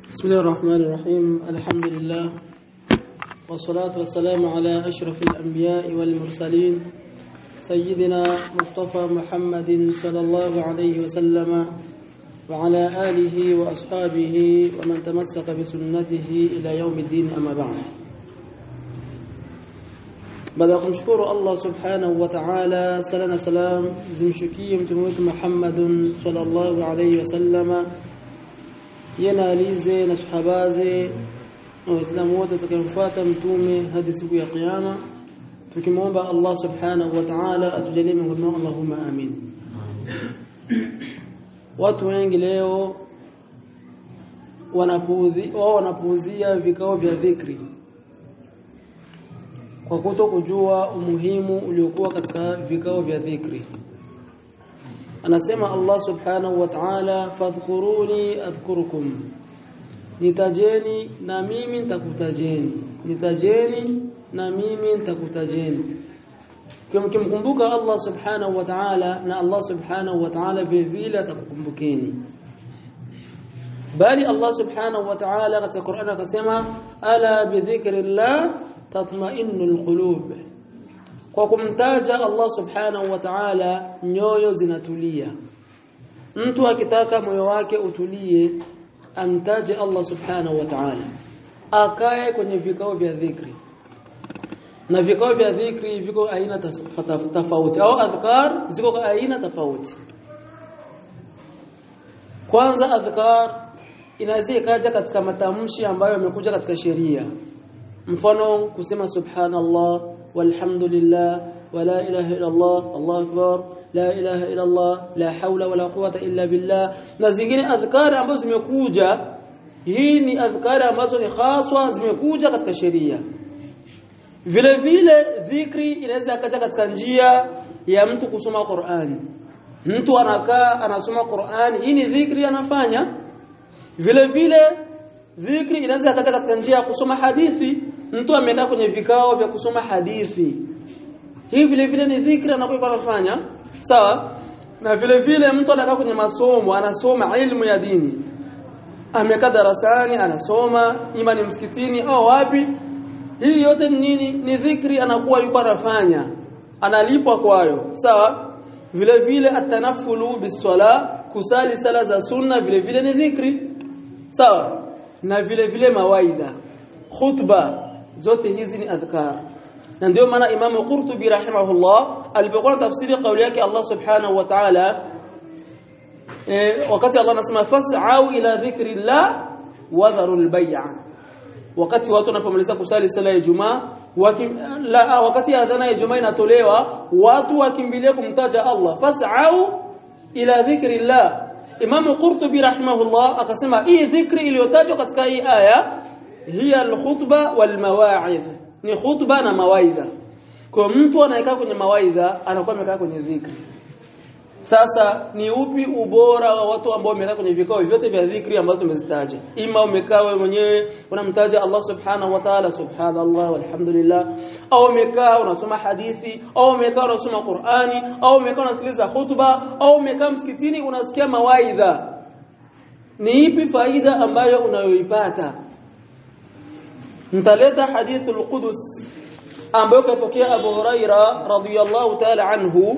بسم الله الرحمن الرحيم الحمد لله والصلاة والسلام على أشرف الأنبياء والمرسلين سيدنا مصطفى محمد صلى الله عليه وسلم وعلى آله وأصحابه ومن تمسك بسنته إلى يوم الدين أما بعد بدأ نشكر الله سبحانه وتعالى سلام سلام زمشكي متموت محمد صلى الله عليه وسلم yanalize na sahabaze na waislamu wote tukamfuata mtume hadi siku ya kiyama tukimwomba Allah subhanahu wa ta'ala atujalie mema Allahumma amin. Watu wengi leo wanapuuzia vikao vya dhikri kwa kutokujua umuhimu uliokuwa katika vikao vya dhikri. Anasema Allah subhanahu wa ta'ala fadhkuruni adhkurukum, nitajeni na mimi nitakutajeni, nitajeni na mimi nitakutajeni. Kimkumbuka Allah subhanahu wa ta'ala na Allah subhanahu wa ta'ala vile atakukumbukeni. Bali Allah subhanahu wa ta'ala katika Qur'an akasema ala bidhikrillah tatma'innul qulub, kwa kumtaja Allah subhanahu wa ta'ala nyoyo zinatulia. Mtu akitaka moyo wake utulie amtaje Allah subhanahu wa ta'ala, akae kwenye vikao vya dhikri. Na vikao vya dhikri viko aina tofauti au adhkar ziko aina tofauti. Kwanza adhkar inaweza ikaja katika matamshi ambayo yamekuja katika sheria. Mfano kusema subhanallah walhamdulillah wala ilaha illa Allah Allahu akbar la ilaha illa Allah la hawla wala quwwata illa billah na zingine adhkari ambazo zimekuja. Hii ni adhkari ambazo ni haswa zimekuja katika sheria. Vile vile dhikri inaweza kaja katika njia ya mtu kusoma Qur'an. Mtu anakaa anasoma Qur'an, hii ni dhikri anafanya. Vile vile dhikri inaweza kaja katika njia ya kusoma hadithi. Mtu ameenda kwenye vikao vya kusoma hadithi, hii vile vile ni dhikri anakuwa anafanya, sawa. Na vile vile mtu anakaa kwenye masomo, anasoma ilmu ya dini, amekaa darasani anasoma, imani msikitini au wapi, hii yote nini? Ni dhikri anakuwa yuko anafanya, analipwa kwayo, sawa. Vile vile atanafulu biswala, kusali sala za sunna, vile vile ni dhikri, sawa. Na vile vile mawaidha, khutba, zote hizi ni adhkar. Na ndio maana Imam Qurtubi rahimahullah alipokuwa tafsiri kauli yake Allah subhanahu wa ta'ala, wakati Allah anasema fas'au ila dhikrillah wa dharul bay'a, wakati watu wanapomaliza kusali sala ya Ijumaa, wakati adhana ya Ijumaa inatolewa, watu wakimbilia kumtaja Allah, fas'au ila dhikrillah. Imam Qurtubi rahimahullah akasema hii dhikri iliyotajwa katika hii aya hiya al-khutba wal mawa'idh, ni khutba na mawaidha. Kwa mtu anayekaa kwenye mawaidha anakuwa amekaa kwenye dhikri. Sasa ni upi ubora wa watu ambao wamekaa kwenye vikao vyote vya dhikri ambazo tumezitaja? Ima umekaa wewe mwenyewe unamtaja Allah subhanahu wa ta'ala subhanallah walhamdulillah, au umekaa unasoma hadithi, au umekaa unasoma Qur'ani, au umekaa unasikiliza khutba, au umekaa msikitini unasikia mawaidha. Ni ipi faida ambayo unayoipata? Nitaleta hadithul Qudus ambayo kapokea Abu Huraira radhiyallahu ta'ala anhu.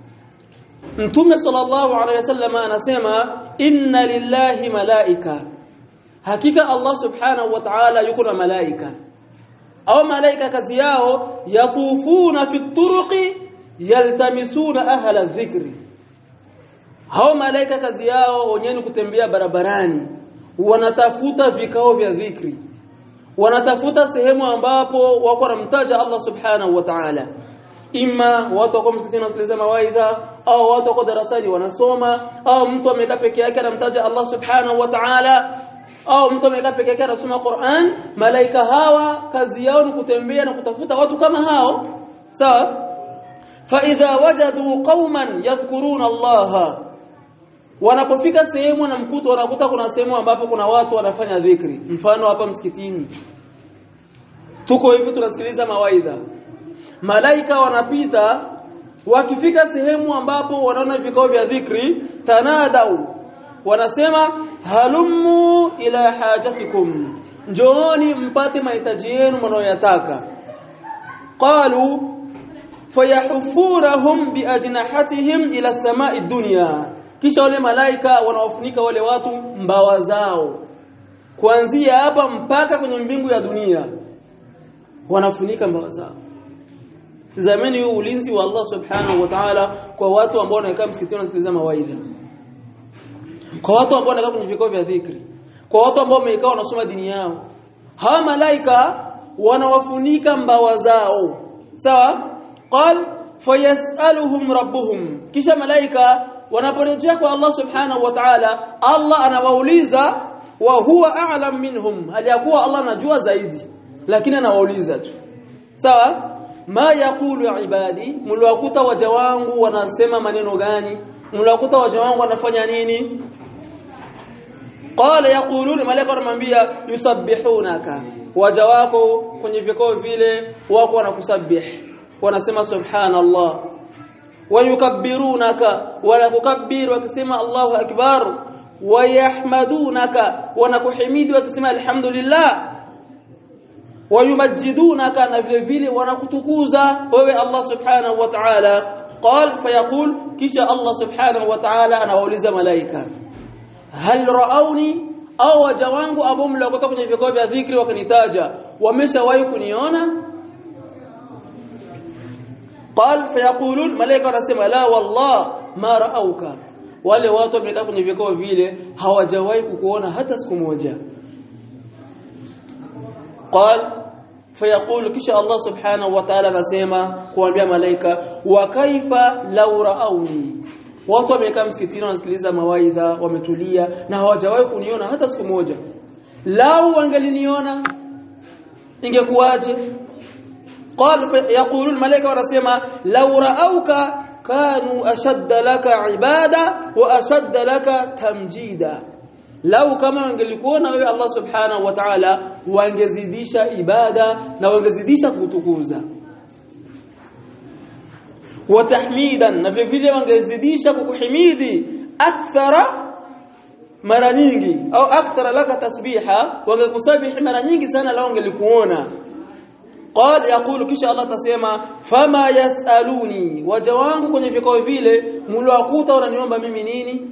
Mtume sallallahu alayhi wasallam anasema inna lillahi malaika, hakika Allah subhanahu wa ta'ala yuko na malaika. Au malaika kazi yao yatufuna fi turuqi yaltamisuna ahla dhikri. Hao malaika kazi yao wenyewe kutembea barabarani, wanatafuta vikao vya dhikri, wanatafuta sehemu ambapo wako wanamtaja Allah subhanahu wa ta'ala. Ima watu wako msikitini wanasikiliza mawaidha, au watu wako darasani wanasoma, au mtu amekaa peke yake anamtaja Allah subhanahu wa ta'ala, au mtu amekaa peke yake anasoma Qur'an. Malaika hawa kazi yao ni kutembea na kutafuta watu kama hao, sawa. Fa idha wajadu qauman yadhkuruna Allah, wanapofika sehemu na mkuto wanakuta kuna sehemu ambapo kuna watu wanafanya dhikri. Mfano hapa msikitini tuko hivi tunasikiliza mawaidha, malaika wanapita, wakifika sehemu ambapo wanaona vikao vya dhikri, tanadau, wanasema halummu ila hajatikum, njooni mpate mahitaji yenu mnayoyataka. Qalu fayahufunahum biajnahatihim ila samai dunya, kisha wale malaika wanawafunika wale watu mbawa zao kuanzia hapa mpaka kwenye mbingu ya dunia, wanafunika mbawa zao. Zamani huu ulinzi wa Allah subhanahu wa ta'ala kwa watu ambao wanakaa msikitini wanasikiliza mawaidha, kwa watu ambao wanakaa kwenye vikao vya dhikri, kwa watu ambao wamekaa wanasoma dini yao. Hawa malaika wanawafunika mbawa zao, sawa? Qal fayasaluhum rabbuhum, kisha malaika wanaporejea kwa Allah subhanahu wa ta'ala, Allah anawauliza wa huwa a'lam minhum, aliyakuwa Allah anajua zaidi, lakini anawauliza tu, sawa? Ma yaqulu ibadi, mliwakuta waja wangu wanasema maneno gani? Mliwakuta waja wangu wanafanya nini? Qala yaquluna, malaika wanamwambia yusabbihunaka, waja wako kwenye vikao vile wako wanakusabih, wanasema subhanallah. Wa yukabbirunaka, wanakukabbir wakisema Allahu akbar. Wa yahmadunaka, wanakuhimidi wakisema alhamdulillah. Wa yumajjidunaka, na vile vile wanakutukuza wewe Allah subhanahu wa ta'ala. Qal fayaqul, kisha Allah subhanahu wa ta'ala anawauliza malaika, hal ra'awni, au waja wangu ambao mlikuwa kwenye vikao vya dhikri wakanitaja wameshawahi kuniona? Qal fayaqulun, malaika wanasema la wallah ma ra'awka, wale watu wamekaa kwenye vikao vile hawajawahi kukuona hata siku moja. Qal fayaqulu, kisha Allah subhanahu wa ta'ala anasema kuambia malaika, wa kaifa law ra'awni, watu wamekaa msikitini wanasikiliza mawaidha wametulia na hawajawahi kuniona hata siku moja, lau wangeliniona ingekuwaje? Qal yaqulun, malaika wanasema law ra'awka kanu ashadda laka ibada wa ashadda laka tamjida, lau kama wangelikuona wewe Allah subhanahu wa ta'ala wangezidisha ibada na wangezidisha kutukuza, wa tahmidan, na vile wangezidisha kukuhimidi akthara mara nyingi, au akthara laka tasbiha, wangekusabihi mara nyingi sana lau wangelikuona. Qal yaqulu, kisha Allah tasema fama yasaluni, waja wangu kwenye vikao vile mliwakuta wananiomba mimi nini?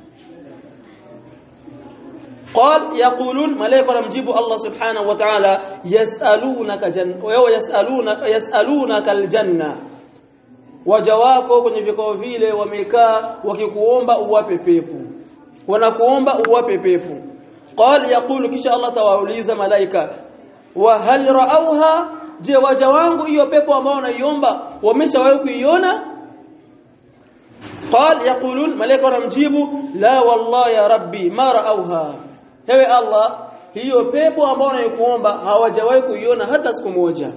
Qal yaqulun, malaika wanamjibu Allah subhanahu wa ta'ala, yasalunaka yasalunaka aljanna, waja wako kwenye vikao vile wamekaa wakikuomba uwape pepo, wanakuomba uwape pepo. Qal yaqulu, kisha Allah tawauliza malaika, wa hal ra'awha, je waja wangu hiyo pepo ambao wanaiomba wameshawahi kuiona? Qal yaqulun, malaika wanamjibu la wallahi ya rabbi ma ra'awha, ewe Allah hiyo pepo ambao wanaikuomba hawajawahi kuiona hata siku moja.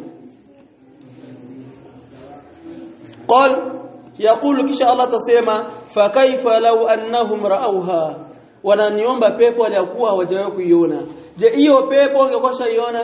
Qal yaqulu, kisha Allah tasema fa kaifa law annahum ra'awha, wananiomba pepo aliyokuwa hawajawahi kuiona, je hiyo pepo wangekosha iona?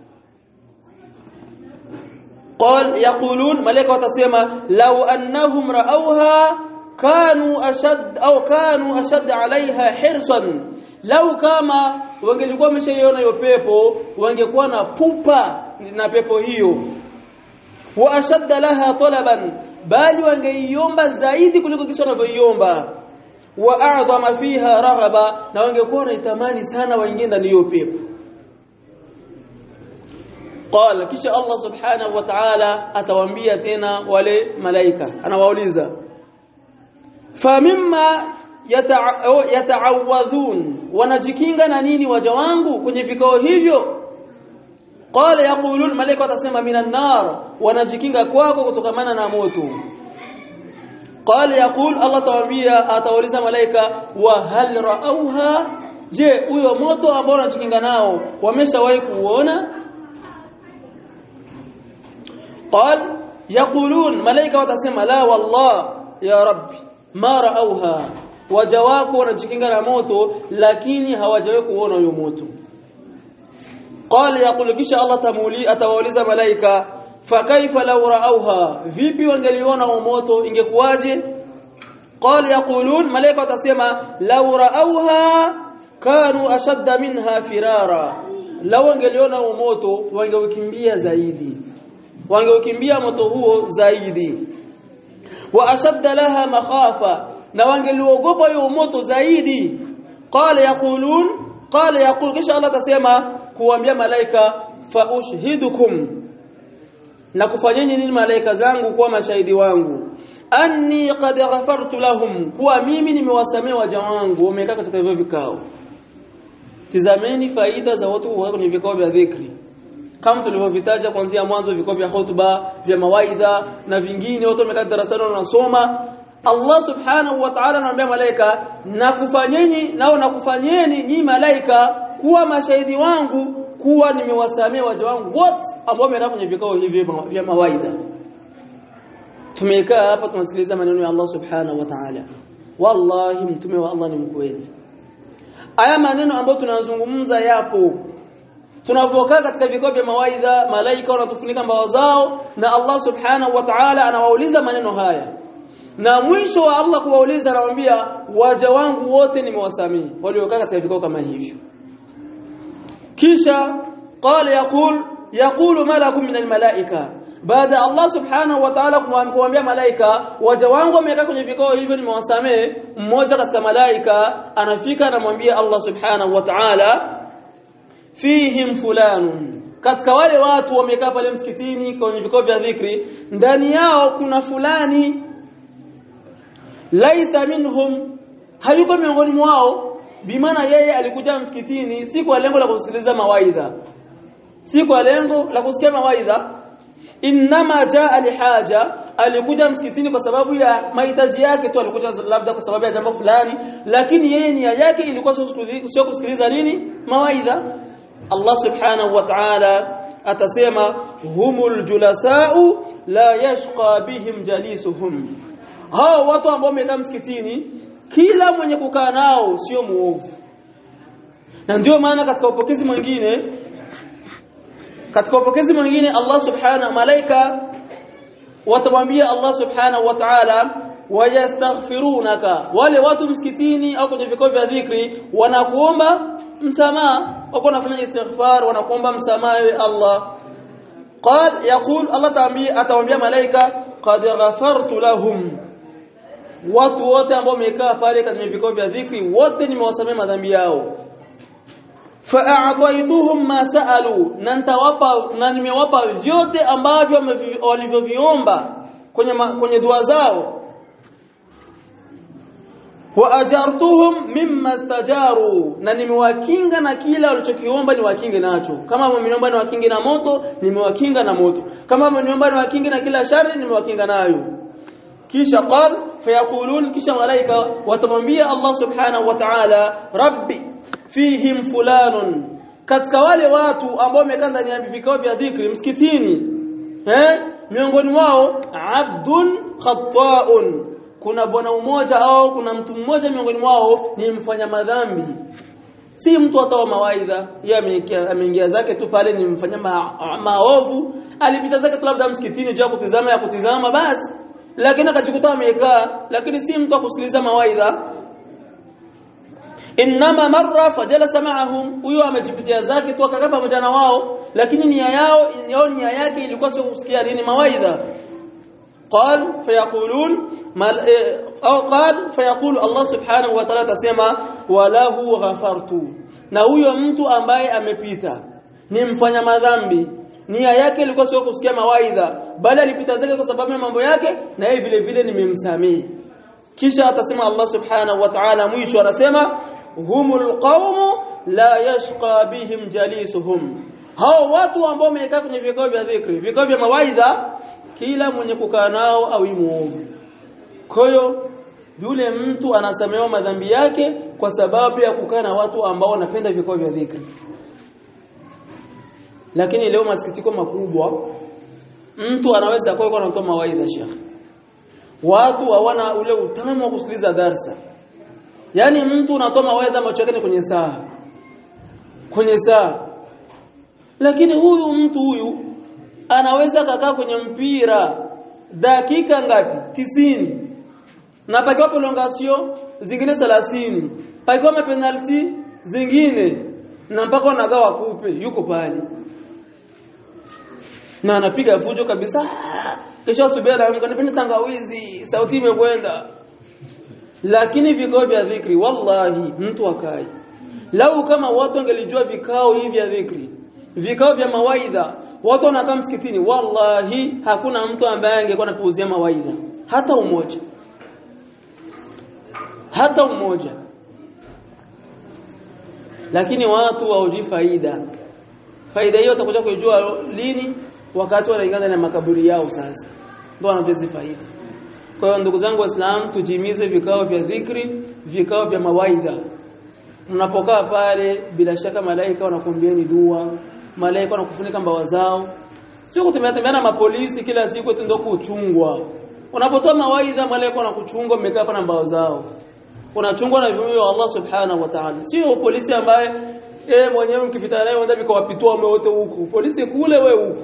Qal yaqulun, malaika watasema law annahum ra'awha kanu ashad 'alayha hirsan, lau kama wangelikuwa wameshaiona hiyo pepo wangekuwa na pupa na pepo hiyo. Wa ashadda laha talaban, bali wangeiomba zaidi kuliko kisha wanavyoiomba. Wa a'dhama fiha raghaba, na wangekuwa wanaitamani sana waingie ndani hiyo pepo. Qala, kisha Allah subhanahu wa ta'ala atawaambia tena wale malaika, anawauliza famimma yata'awadhun, wanajikinga na nini waja wangu kwenye vikao hivyo? Qala yaqulun, malaika watasema minan nar, wanajikinga kwako kutokamana na moto. Qala yaqul, Allah tawaambia, atawauliza malaika, wa hal ra'awha, je huyo moto ambao wanajikinga nao wameshawahi kuona? Qal yaqulun, malaika watasema la wallah ya rabbi ma ra'awha, waja wako wanajikinga na moto lakini hawajawahi kuona huyo moto. Qala yaqulu, kisha Allah atawauliza malaika, fa kaifa law ra'awha, vipi wangeliona huo moto ingekuwaje? qala yaqulun malaika watasema law ra'awha kanu ashadda minha firara law wangeliona moto wangeukimbia zaidi wangeukimbia moto huo zaidi wa ashadda laha makhafa na wangeliogopa hiyo moto zaidi qala yaqul kisha Allah tasema kuambia malaika fa ushhidukum na kufanyeni nini malaika zangu kuwa mashahidi wangu anni qad ghafartu lahum kuwa mimi nimewasamea waja wangu wamekaa katika hivyo vikao. Tizameni faida za watu kwenye vikao vya dhikri kama tulivyovitaja kuanzia mwanzo, vikao vya hotuba, vya mawaidha na vingine. Watu wamekaa darasani wanasoma. Allah subhanahu wa ta'ala anaambia malaika nakufanyeni nyinyi malaika kuwa mashahidi wangu kuwa nimewasamea waja wangu wote ambao wamekaa kwenye vikao hivi vya mawaidha. Tumekaa hapa tunasikiliza maneno ya Allah subhanahu wa ta'ala. Wallahi mtume wa Allah ni mkweli. Aya maneno ambayo tunazungumza yapo. Tunapokaa katika vikao vya mawaidha, malaika wanatufunika mbawa zao na Allah subhanahu wa ta'ala anawauliza maneno haya. Na mwisho wa Allah kuwauliza anawaambia waja wangu wote nimewasamea waliokaa katika vikao kama hivyo. Kisha qala yaqulu malakum min almalaika, baada Allah subhanahu wa ta'ala kumwambia malaika waja wangu wamekaa kwenye vikao hivyo nimewasamea, mmoja katika malaika anafika anamwambia Allah subhanahu wa ta'ala fihim fulanun, katika wale watu wamekaa pale msikitini kwenye vikao vya dhikri ndani yao kuna fulani laisa minhum, hayuko miongoni mwao. Bimaana yeye alikuja msikitini si kwa lengo la kusikiliza mawaidha, si kwa lengo la kusikia mawaidha, inma jaa lihaja, alikuja msikitini kwa sababu ya mahitaji yake tu, alikuja labda kwa sababu ya jambo fulani, lakini yeye nia yake ilikuwa sio kusikiliza nini mawaidha. Allah subhanahu wa ta'ala atasema humul julasau la yashqa bihim jalisuhum, hao watu ambao wamekaa msikitini kila mwenye kukaa nao sio muovu. Na ndio maana katika upokezi mwingine Allah subhanahu malaika watamwambia Allah subhanahu wa ta'ala wayastaghfirunaka, wale watu msikitini au kwenye vikao vya dhikri wanakuomba msamaha, wako wanafanya istighfar, wanakuomba msamaha ewe Allah. Yaqul Allah atawaambia malaika qad ghafartu lahum, watu wote ambao wamekaa pale kwenye vikao vya dhikri wote nimewasamea madhambi yao. Fa'a'taituhum ma sa'alu, na nimewapa vyote ambavyo walivyoviomba kwenye dua zao. Wa ajartuhum mimma istajaru, na nimewakinga na kila walichokiomba niwakinge nacho. Kama wameniomba niwakinge na moto, nimewakinga na moto. Kama wameniomba niwakinge na kila shari, nimewakinga nayo. Kisha fayaqulun, kisha malaika watamwambia Allah subhanahu wa ta'ala rabbi fihim fulanun, katika wale watu ambao wamekaa ndani ya vikao vya dhikri msikitini miongoni mwao abdun khata'un, kuna bwana mmoja au kuna mtu mmoja miongoni mwao ni mfanya madhambi, si mtu atawa mawaidha, yeye ameingia zake tu pale ni mfanya maovu, alipita zake tu labda msikitini je kutizama basi, lakini akajikuta amekaa, lakini si mtu akusikiliza mawaidha. Inma marra fajalasa ma'ahum, huyo amejipitia zake tu akakaa pamoja na wao, lakini nia yake ilikuwa sio kusikia nini mawaidha. فيقول الله سبحانه وتعالى تسمى وله غفرت, na huyo mtu ambaye amepita ni mfanya madhambi, nia yake ilikuwa sio kusikia mawaidha bali alipita zake kwa sababu ya mambo yake, na yeye vile vile nimemsamehe. Kisha atasema Allah subhanahu wa ta'ala mwisho anasema humul qaumu la yashqa bihim jalisuhum, hao watu ambao wamekaa kwenye vikao vya dhikri, vikao vya mawaidha, kila mwenye kukaa nao au muovu. Kwa hiyo yule mtu anasamehewa madhambi yake kwa sababu ya kukaa na watu ambao wanapenda vikao vya dhikri. Lakini leo masikitiko makubwa, mtu anaweza kwa anatoa mawaidha shekhi, watu hawana ule utamu wa kusikiliza darasa. Yaani mtu anatoa mawaidha macho yake kwenye saa, lakini huyu anaweza kukaa kwenye mpira dakika ngapi 90 na pakiwa prolongation zingine 30, pakiwa penalty zingine, na mpaka wanagawa kupe yuko pale na anapiga fujo kabisa. Kisha subira na mkanipenda tangawizi, sauti imekwenda. Lakini vikao vya dhikri wallahi mtu akai, lau kama watu wangelijua vikao hivi vya dhikri, vikao vya mawaidha, watu wanakaa msikitini, wallahi hakuna mtu ambaye angekuwa anapuuzia mawaidha hata umoja, hata umoja. Lakini watu hawajui faida hiyo utakuja kujua lini? Wakati wanaingia na makaburi yao. Sasa ndio wanajua faida. Kwa hiyo ndugu zangu Waislamu, tujimize vikao vya dhikri, vikao vya mawaidha. Mnapokaa pale, bila shaka malaika wanakuombeeni dua, malaika wanakufunika mbawa zao. Sio kutembea na mapolisi kila siku eti ndio kuchungwa. Unapotoa mawaidha, malaika wanakuchunga, mmekaa hapa na mbawa zao. Unachungwa na viumbe wa Allah subhanahu wa ta'ala. Sio polisi ambaye mwenyewe mkipita naye wanda bikawapitua wote huku. Polisi kule, wewe huku.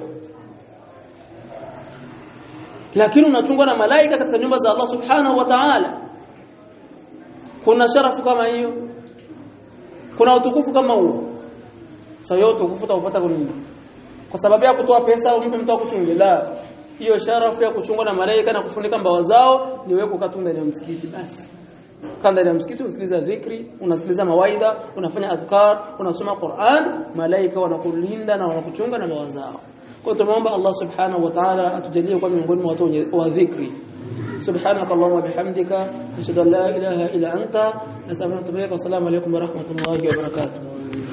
Lakini unachungwa na malaika katika nyumba za Allah subhanahu wa ta'ala. Kuna sharafu kama hiyo? Kuna utukufu kama huo? Sasa yote utukufu utapata kwa nini? Kwa sababu ya kutoa pesa umpe mtu akuchunge? La. Hiyo sharafu ya kuchungwa na malaika na kufunika mbawa zao ni wewe kukaa ndani ya msikiti basi. Kaa ndani ya msikiti usikiliza dhikri, unasikiliza mawaidha, unafanya adhkar, unasoma Qur'an, malaika wanakulinda na wanakuchunga na mbawa zao. Kwa tunaomba Allah subhanahu wa ta'ala atujalie kwa miongoni mwa watu wa dhikri. Subhanaka Allahumma bihamdika, ashhadu an la ilaha illa anta, nastaghfiruka wa atubu ilaik. Wa assalamu alaykum wa rahmatullahi wa barakatuh.